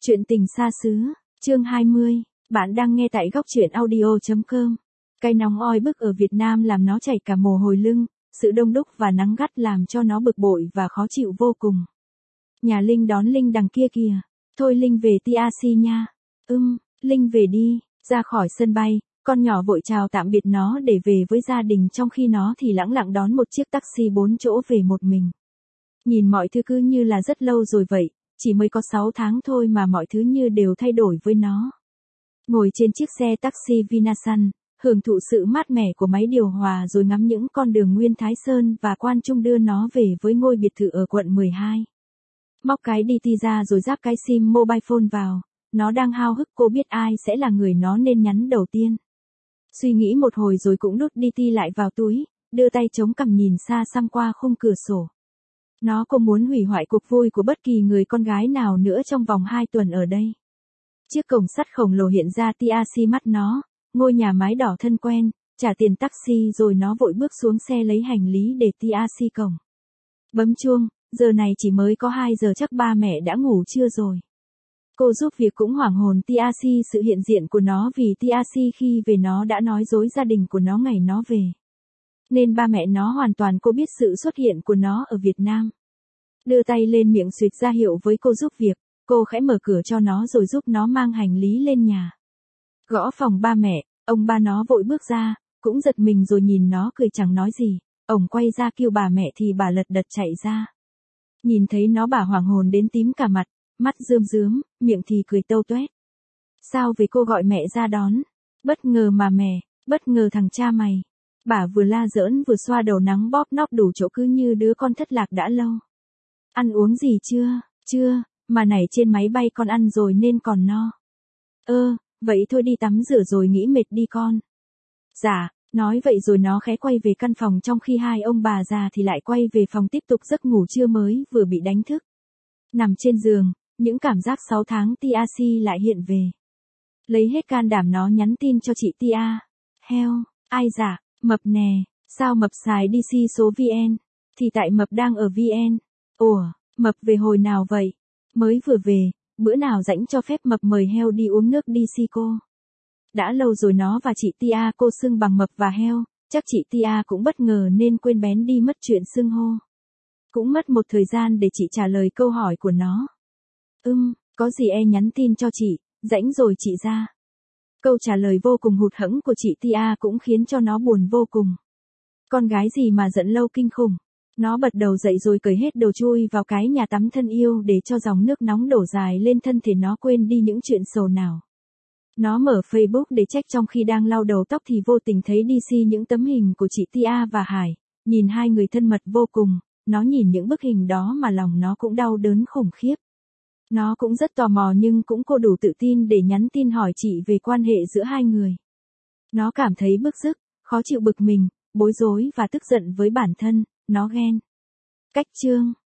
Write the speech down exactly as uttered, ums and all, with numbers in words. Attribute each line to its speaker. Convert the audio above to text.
Speaker 1: Chuyện tình xa xứ, chương hai mươi, bạn đang nghe tại góc truyện audio chấm com. Cái nóng oi bức ở Việt Nam làm nó chảy cả mồ hôi lưng, sự đông đúc và nắng gắt làm cho nó bực bội và khó chịu vô cùng. Nhà Linh đón Linh đằng kia kìa, thôi Linh về tê rờ xê nha. Ưm, Linh về đi, ra khỏi sân bay, con nhỏ vội chào tạm biệt nó để về với gia đình, trong khi nó thì lẳng lặng đón một chiếc taxi bốn chỗ về một mình. Nhìn mọi thứ cứ như là rất lâu rồi vậy. Chỉ mới có sáu tháng thôi mà mọi thứ như đều thay đổi với nó. Ngồi trên chiếc xe taxi Vinasun, hưởng thụ sự mát mẻ của máy điều hòa rồi ngắm những con đường Nguyên Thái Sơn và Quan Trung đưa nó về với ngôi biệt thự ở quận mười hai. Móc cái đê tê ra rồi ráp cái sim mobile phone vào, nó đang háo hức cô biết ai sẽ là người nó nên nhắn đầu tiên. Suy nghĩ một hồi rồi cũng đút đê tê lại vào túi, đưa tay chống cằm nhìn xa xăm qua khung cửa sổ. Nó không muốn hủy hoại cuộc vui của bất kỳ người con gái nào nữa trong vòng hai tuần ở đây. Chiếc cổng sắt khổng lồ hiện ra tê rờ xê mắt nó, ngôi nhà mái đỏ thân quen, trả tiền taxi rồi nó vội bước xuống xe lấy hành lý để tê rờ xê cổng. Bấm chuông, giờ này chỉ mới có hai giờ, chắc ba mẹ đã ngủ trưa rồi. Cô giúp việc cũng hoảng hồn tê rờ xê sự hiện diện của nó vì tê rờ xê khi về nó đã nói dối gia đình của nó ngày nó về. Nên ba mẹ nó hoàn toàn cô biết sự xuất hiện của nó ở Việt Nam. Đưa tay lên miệng xuyệt ra hiệu với cô giúp việc, cô khẽ mở cửa cho nó rồi giúp nó mang hành lý lên nhà. Gõ phòng ba mẹ, ông ba nó vội bước ra, cũng giật mình rồi nhìn nó cười chẳng nói gì. Ông quay ra kêu bà mẹ thì bà lật đật chạy ra. Nhìn thấy nó bà hoảng hồn đến tím cả mặt, mắt rơm rớm, miệng thì cười tâu toét. Sao về cô gọi mẹ ra đón? Bất ngờ mà mẹ, bất ngờ thằng cha mày. Bà vừa la giỡn vừa xoa đầu nắng bóp nóp đủ chỗ cứ như đứa con thất lạc đã lâu. Ăn uống gì chưa? Chưa, mà nãy trên máy bay con ăn rồi nên còn no. Ơ, vậy thôi đi tắm rửa rồi nghỉ mệt đi con. Dạ, nói vậy rồi nó khẽ quay về căn phòng, trong khi hai ông bà già thì lại quay về phòng tiếp tục giấc ngủ trưa mới vừa bị đánh thức. Nằm trên giường, những cảm giác sáu tháng tê rờ xê lại hiện về. Lấy hết can đảm nó nhắn tin cho chị Tia. Heo, ai dạ, Mập nè, sao Mập xài đê xê số vê en? Thì tại Mập đang ở vê en. Ủa, Mập về hồi nào vậy? Mới vừa về, bữa nào rảnh cho phép Mập mời Heo đi uống nước đi si cô. Đã lâu rồi nó và chị Tia cô xưng bằng Mập và Heo, chắc chị Tia cũng bất ngờ nên quên bén đi mất chuyện xưng hô. Cũng mất một thời gian để chị trả lời câu hỏi của nó. Ừm, có gì e nhắn tin cho chị, rảnh rồi chị ra. Câu trả lời vô cùng hụt hẫng của chị Tia cũng khiến cho nó buồn vô cùng. Con gái gì mà giận lâu kinh khủng. Nó bật đầu dậy rồi cởi hết đồ chui vào cái nhà tắm thân yêu để cho dòng nước nóng đổ dài lên thân thể nó quên đi những chuyện sầu nào. Nó mở Facebook để check trong khi đang lau đầu tóc thì vô tình thấy đê xê những tấm hình của chị Tia và Hải, nhìn hai người thân mật vô cùng, nó nhìn những bức hình đó mà lòng nó cũng đau đớn khủng khiếp. Nó cũng rất tò mò nhưng cũng cô đủ tự tin để nhắn tin hỏi chị về quan hệ giữa hai người. Nó cảm thấy bức rứt, khó chịu, bực mình, bối rối và tức giận với bản thân, nó ghen. Cách chương